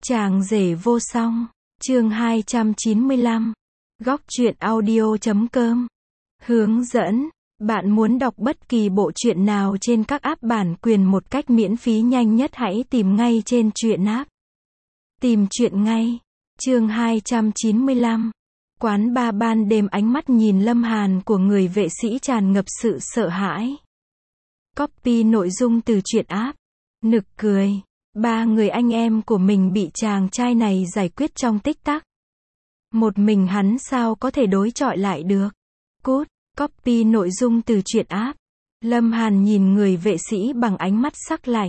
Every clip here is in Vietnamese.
Chàng rể vô song, chương 295, góc truyện audio.com. Hướng dẫn, bạn muốn đọc bất kỳ bộ truyện nào trên các app bản quyền một cách miễn phí nhanh nhất hãy tìm ngay trên truyện app. Tìm truyện ngay. Chương 295. Quán bar ban đêm, ánh mắt nhìn Lâm Hàn của người vệ sĩ tràn ngập sự sợ hãi. Copy nội dung từ truyện app. Nực cười. 3 người anh em của mình bị chàng trai này giải quyết trong tích tắc. Một mình hắn sao có thể đối chọi lại được. Cút, copy nội dung từ truyện app. Lâm Hàn nhìn người vệ sĩ bằng ánh mắt sắc lạnh.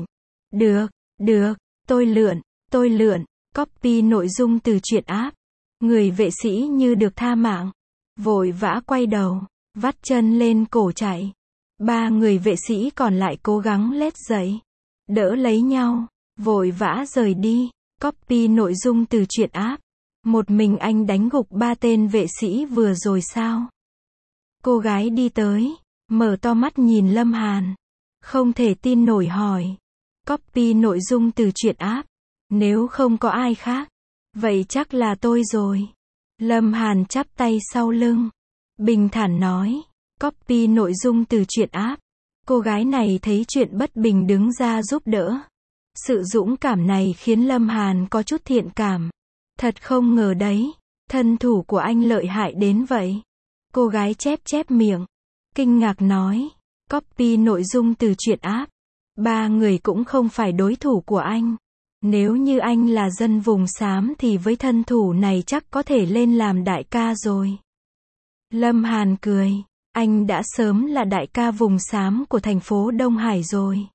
Được, tôi lượn, copy nội dung từ truyện app. Người vệ sĩ như được tha mạng. Vội vã quay đầu, vắt chân lên cổ chạy. 3 người vệ sĩ còn lại cố gắng lết dậy. Đỡ lấy nhau. Vội vã rời đi, copy nội dung từ truyện app. Một mình anh đánh gục 3 tên vệ sĩ vừa rồi sao? Cô gái đi tới, mở to mắt nhìn Lâm Hàn. Không thể tin nổi hỏi. Copy nội dung từ truyện app. Nếu không có ai khác, vậy chắc là tôi rồi. Lâm Hàn chắp tay sau lưng. Bình thản nói. Copy nội dung từ truyện app. Cô gái này thấy chuyện bất bình đứng ra giúp đỡ. Sự dũng cảm này khiến Lâm Hàn có chút thiện cảm. Thật không ngờ đấy, thân thủ của anh lợi hại đến vậy. Cô gái chép miệng, kinh ngạc nói. Copy nội dung từ truyện app. 3 người cũng không phải đối thủ của anh. Nếu như anh là dân vùng xám thì với thân thủ này chắc có thể lên làm đại ca rồi. Lâm Hàn cười. Anh đã sớm là đại ca vùng xám của thành phố Đông Hải rồi.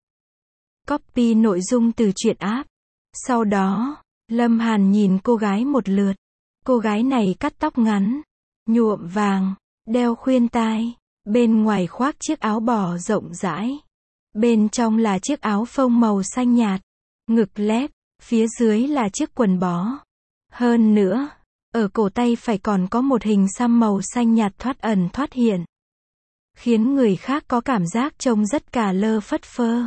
Copy nội dung từ truyện app. Sau đó, Lâm Hàn nhìn cô gái một lượt. Cô gái này cắt tóc ngắn, nhuộm vàng, đeo khuyên tai, bên ngoài khoác chiếc áo bò rộng rãi. Bên trong là chiếc áo phông màu xanh nhạt, ngực lép, phía dưới là chiếc quần bó. Hơn nữa, ở cổ tay phải còn có một hình xăm màu xanh nhạt thoát ẩn thoát hiện. Khiến người khác có cảm giác trông rất cà lơ phất phơ.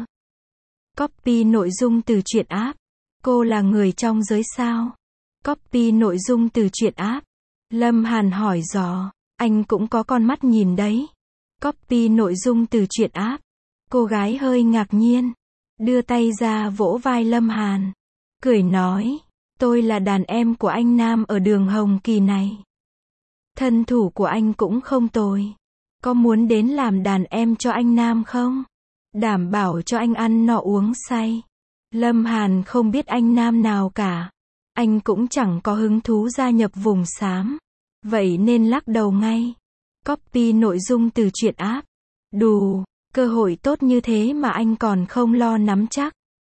Copy nội dung từ truyện app. Cô là người trong giới sao? Copy nội dung từ truyện app. Lâm Hàn hỏi dò. Anh cũng có con mắt nhìn đấy. Copy nội dung từ truyện app. Cô gái hơi ngạc nhiên. Đưa tay ra vỗ vai Lâm Hàn. Cười nói. Tôi là đàn em của anh Nam ở đường Hồng Kỳ này. Thân thủ của anh cũng không tồi. Có muốn đến làm đàn em cho anh Nam không? Đảm bảo cho anh ăn no uống say. Lâm Hàn không biết anh Nam nào cả. Anh cũng chẳng có hứng thú gia nhập vùng xám. Vậy nên lắc đầu ngay. Copy nội dung từ truyện app. Đù, cơ hội tốt như thế mà anh còn không lo nắm chắc.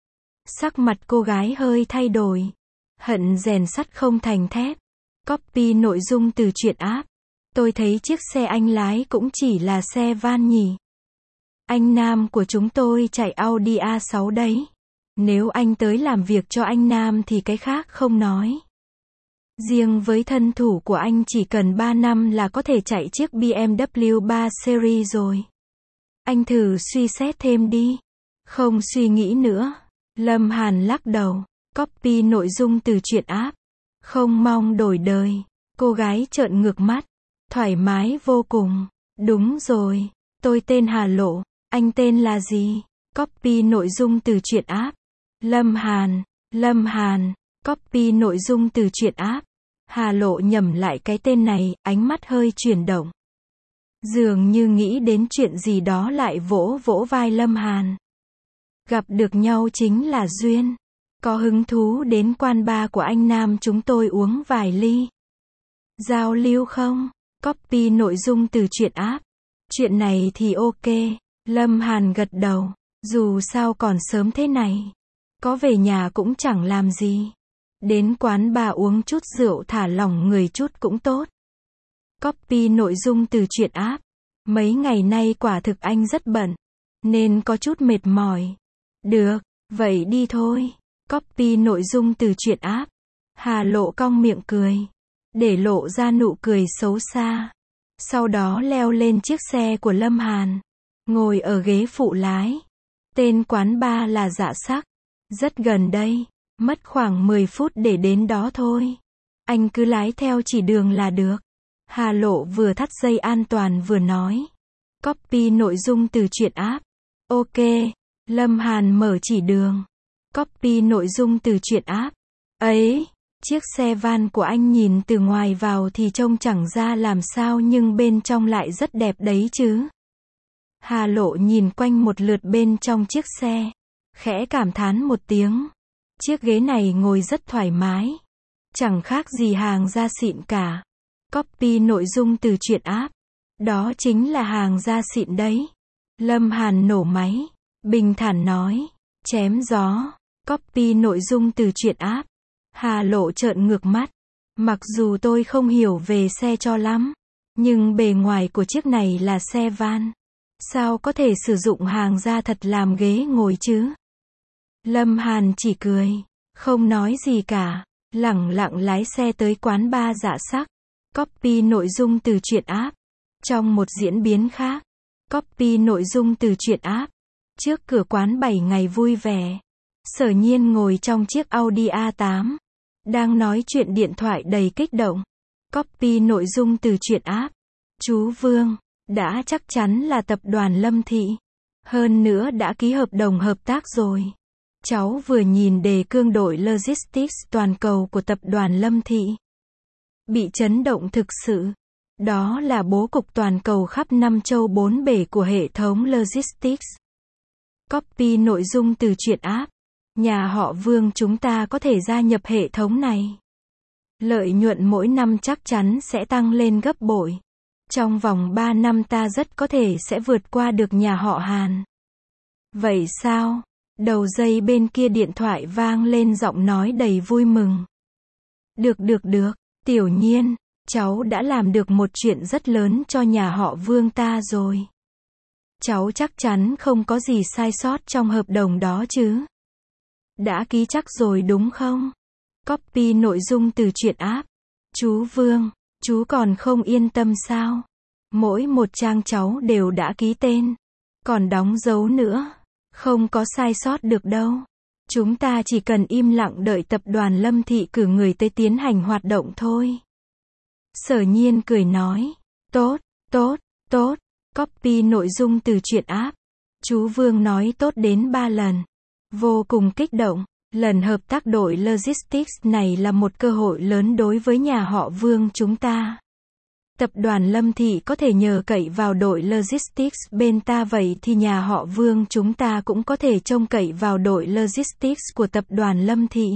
Sắc mặt cô gái hơi thay đổi. Hận rèn sắt không thành thép. Copy nội dung từ truyện app. Tôi thấy chiếc xe anh lái cũng chỉ là xe van nhỉ. Anh Nam của chúng tôi chạy Audi A6 đấy. Nếu anh tới làm việc cho anh Nam thì cái khác không nói. Riêng với thân thủ của anh chỉ cần 3 năm là có thể chạy chiếc BMW 3 Series rồi. Anh thử suy xét thêm đi. Không suy nghĩ nữa. Lâm Hàn lắc đầu. Copy nội dung từ truyện app. Không mong đổi đời. Cô gái trợn ngược mắt. Thoải mái vô cùng. Đúng rồi. Tôi tên Hà Lộ. Anh tên là gì? Copy nội dung từ truyện app. Lâm Hàn. Copy nội dung từ truyện app. Hà Lộ nhẩm lại cái tên này, ánh mắt hơi chuyển động. Dường như nghĩ đến chuyện gì đó lại vỗ vỗ vai Lâm Hàn. Gặp được nhau chính là duyên. Có hứng thú đến quán bar của anh Nam chúng tôi uống vài ly. Giao lưu không? Copy nội dung từ truyện app. Chuyện này thì ok. Lâm Hàn gật đầu. Dù sao còn sớm thế này. Có về nhà cũng chẳng làm gì. Đến quán bar uống chút rượu thả lỏng người chút cũng tốt. Copy nội dung từ truyện app. Mấy ngày nay quả thực anh rất bận. Nên có chút mệt mỏi. Được, vậy đi thôi. Copy nội dung từ truyện app. Hà Lộ cong miệng cười. Để lộ ra nụ cười xấu xa. Sau đó leo lên chiếc xe của Lâm Hàn. Ngồi ở ghế phụ lái. Tên quán bar là Dạ Sắc. Rất gần đây. Mất khoảng 10 phút để đến đó thôi. Anh cứ lái theo chỉ đường là được. Hà Lộ vừa thắt dây an toàn vừa nói. Copy nội dung từ truyện app. Ok. Lâm Hàn mở chỉ đường. Copy nội dung từ truyện app. Ấy, chiếc xe van của anh nhìn từ ngoài vào thì trông chẳng ra làm sao nhưng bên trong lại rất đẹp đấy chứ. Hà Lộ nhìn quanh một lượt bên trong chiếc xe. Khẽ cảm thán một tiếng. Chiếc ghế này ngồi rất thoải mái. Chẳng khác gì hàng da xịn cả. Copy nội dung từ truyện app. Đó chính là hàng da xịn đấy. Lâm Hàn nổ máy. Bình thản nói. Chém gió. Copy nội dung từ truyện app. Hà Lộ trợn ngược mắt. Mặc dù tôi không hiểu về xe cho lắm. Nhưng bề ngoài của chiếc này là xe van. Sao có thể sử dụng hàng da thật làm ghế ngồi chứ? Lâm Hàn chỉ cười. Không nói gì cả. Lẳng lặng lái xe tới quán bar Dạ Sắc. Copy nội dung từ truyện app. Trong một diễn biến khác. Copy nội dung từ truyện app. Trước cửa quán 7 ngày vui vẻ. Sở Nhiên ngồi trong chiếc Audi A8. Đang nói chuyện điện thoại đầy kích động. Copy nội dung từ truyện app. Chú Vương. Đã chắc chắn là tập đoàn Lâm Thị. Hơn nữa đã ký hợp đồng hợp tác rồi. Cháu vừa nhìn đề cương đội Logistics toàn cầu của tập đoàn Lâm Thị. Bị chấn động thực sự. Đó là bố cục toàn cầu khắp 5 châu 4 bể của hệ thống Logistics. Copy nội dung từ truyện app. Nhà họ Vương chúng ta có thể gia nhập hệ thống này. Lợi nhuận mỗi năm chắc chắn sẽ tăng lên gấp bội. Trong vòng 3 năm ta rất có thể sẽ vượt qua được nhà họ Hàn. Vậy sao? Đầu dây bên kia điện thoại vang lên giọng nói đầy vui mừng. Được, Tiểu Nhiên, cháu đã làm được một chuyện rất lớn cho nhà họ Vương ta rồi. Cháu chắc chắn không có gì sai sót trong hợp đồng đó chứ. Đã ký chắc rồi đúng không? Copy nội dung từ truyện app. Chú Vương, chú còn không yên tâm sao? Mỗi một trang cháu đều đã ký tên. Còn đóng dấu nữa. Không có sai sót được đâu. Chúng ta chỉ cần im lặng đợi tập đoàn Lâm Thị cử người tới tiến hành hoạt động thôi. Sở Nhiên cười nói. Tốt. Copy nội dung từ truyện app. Chú Vương nói tốt đến 3 lần. Vô cùng kích động. Lần hợp tác đội Logistics này là một cơ hội lớn đối với nhà họ Vương chúng ta. Tập đoàn Lâm Thị có thể nhờ cậy vào đội Logistics bên ta, vậy thì nhà họ Vương chúng ta cũng có thể trông cậy vào đội Logistics của tập đoàn Lâm Thị.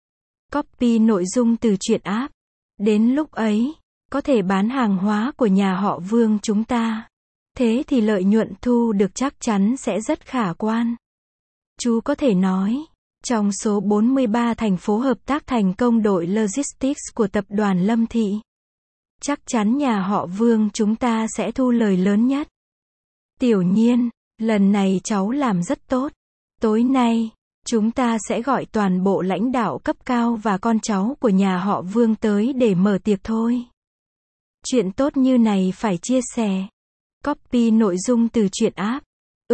Copy nội dung từ truyện app. Đến lúc ấy, có thể bán hàng hóa của nhà họ Vương chúng ta. Thế thì lợi nhuận thu được chắc chắn sẽ rất khả quan. Chú có thể nói, trong số 43 thành phố hợp tác thành công đội Logistics của tập đoàn Lâm Thị, chắc chắn nhà họ Vương chúng ta sẽ thu lời lớn nhất. Tiểu Nhiên, lần này cháu làm rất tốt. Tối nay, chúng ta sẽ gọi toàn bộ lãnh đạo cấp cao và con cháu của nhà họ Vương tới để mở tiệc thôi. Chuyện tốt như này phải chia sẻ. Copy nội dung từ truyện app.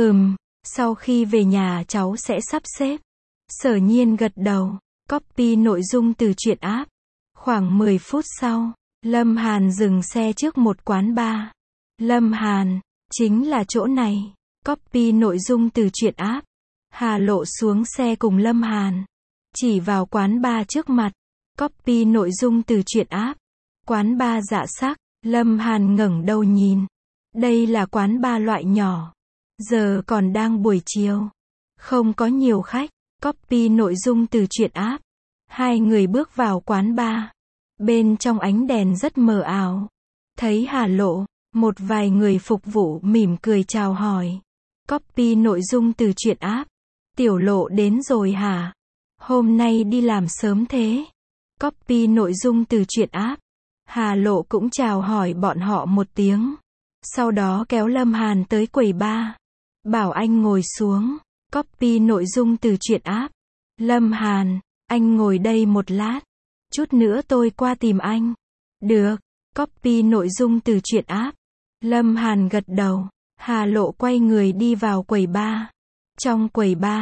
Sau khi về nhà cháu sẽ sắp xếp. Sở Nhiên gật đầu. Copy nội dung từ truyện app. Khoảng 10 phút sau, Lâm Hàn dừng xe trước một quán bar. Lâm Hàn, chính là chỗ này. Copy nội dung từ truyện app. Hà Lộ xuống xe cùng Lâm Hàn. Chỉ vào quán bar trước mặt. Copy nội dung từ truyện app. Quán bar Dạ Sắc. Lâm Hàn ngẩng đầu nhìn. Đây là quán bar loại nhỏ. Giờ còn đang buổi chiều. Không có nhiều khách. Copy nội dung từ truyện app. Hai người bước vào quán bar. Bên trong ánh đèn rất mờ ảo. Thấy Hà Lộ, một vài người phục vụ mỉm cười chào hỏi. Copy nội dung từ truyện app. Tiểu Lộ đến rồi hả? Hôm nay đi làm sớm thế. Copy nội dung từ truyện app. Hà Lộ cũng chào hỏi bọn họ một tiếng. Sau đó kéo Lâm Hàn tới quầy bar. Bảo anh ngồi xuống. Copy nội dung từ truyện app. Lâm Hàn, anh ngồi đây một lát. Chút nữa tôi qua tìm anh. Được. Copy nội dung từ truyện app. Lâm Hàn gật đầu. Hà Lộ quay người đi vào quầy bar. Trong quầy bar,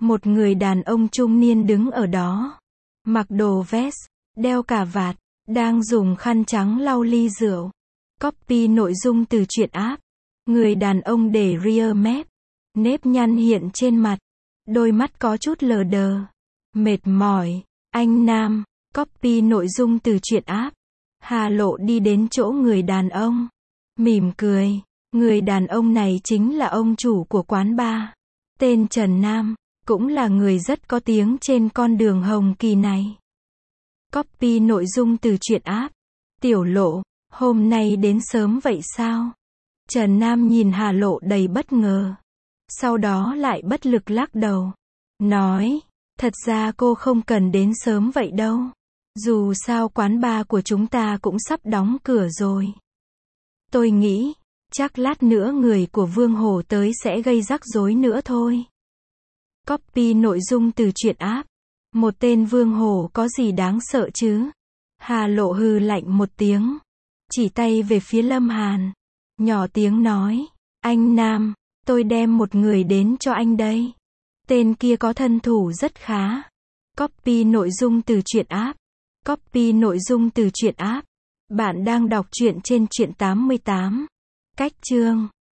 Một người đàn ông trung niên đứng ở đó. Mặc đồ vest, đeo cà vạt, đang dùng khăn trắng lau ly rượu. Copy nội dung từ truyện app. Người đàn ông để rear mép. Nếp nhăn hiện trên mặt. Đôi mắt có chút lờ đờ. Mệt mỏi. Anh nam. Copy nội dung từ truyện app. Hà Lộ đi đến chỗ người đàn ông. Mỉm cười. Người đàn ông này chính là ông chủ của quán bar. Tên Trần Nam. Cũng là người rất có tiếng trên con đường Hồng Kỳ này. Copy nội dung từ truyện app. Tiểu Lộ, hôm nay đến sớm vậy sao? Trần Nam nhìn Hà Lộ đầy bất ngờ. Sau đó lại bất lực lắc đầu. Nói, thật ra cô không cần đến sớm vậy đâu. Dù sao quán bar của chúng ta cũng sắp đóng cửa rồi. Tôi nghĩ, chắc lát nữa người của Vương Hổ tới sẽ gây rắc rối nữa thôi. Copy nội dung từ truyện app. Một tên Vương Hổ có gì đáng sợ chứ? Hà Lộ hừ lạnh một tiếng. Chỉ tay về phía Lâm Hàn. Nhỏ tiếng nói. Anh Nam, tôi đem một người đến cho anh đây. Tên kia có thân thủ rất khá. Copy nội dung từ truyện app. Copy nội dung từ truyện app. Bạn đang đọc truyện trên Truyện 88. Cách chương